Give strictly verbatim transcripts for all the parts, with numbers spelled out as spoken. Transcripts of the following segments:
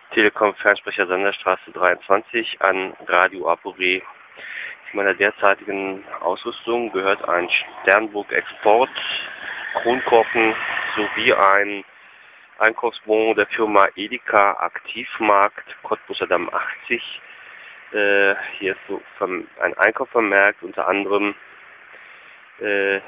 Telekom Fernsprecher Sanderstraße dreiundzwanzig an Radio Aporet. Zu meiner derzeitigen Ausrüstung gehört ein Sternburg Export, Kronkorken sowie ein Einkaufsbon der Firma Edeka Aktivmarkt Cottbuser Damm achtzig. Äh, hier ist so ein Einkauf vermerkt, unter anderem äh,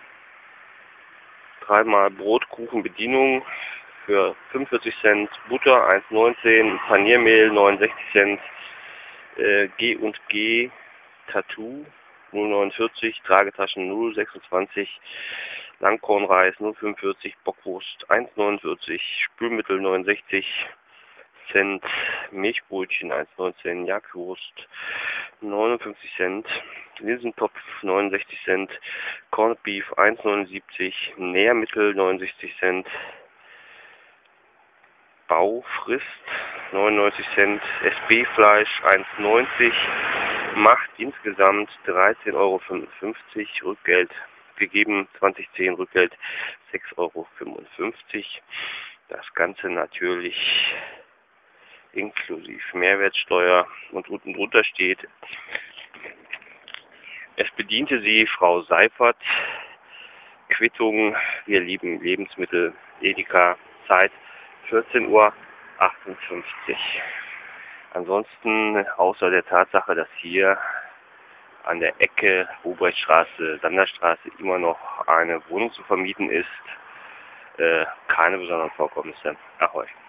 dreimal Brotkuchen Bedienung für fünfundvierzig Cent, Butter eins neunzehn, Paniermehl neunundsechzig Cent, äh, G und G Tattoo null neunundvierzig, Tragetaschen null sechsundzwanzig, Langkornreis null fünfundvierzig, Bockwurst eins neunundvierzig, Spülmittel neunundsechzig Cent, Milchbrötchen eins neunzehn, Jagdwurst neunundfünfzig Cent, Linsentopf neunundsechzig Cent, Corned Beef eins neunundsiebzig, Nährmittel neunundsechzig Cent, Baufrist neunundneunzig Cent, S B-Fleisch eins neunzig, macht insgesamt dreizehn Euro fünfundfünfzig, Rückgeld gegeben zwanzig zehn, Rückgeld sechs Euro fünfundfünfzig. Das Ganze natürlich inklusive Mehrwertsteuer, und unten drunter steht: Es bediente Sie Frau Seifert, Quittung, wir lieben Lebensmittel, Edeka, Zeit vierzehn Uhr achtundfünfzig. Ansonsten, außer der Tatsache, dass hier an der Ecke Ruprechtstraße, Sanderstraße immer noch eine Wohnung zu vermieten ist, äh, keine besonderen Vorkommnisse. Ahoi.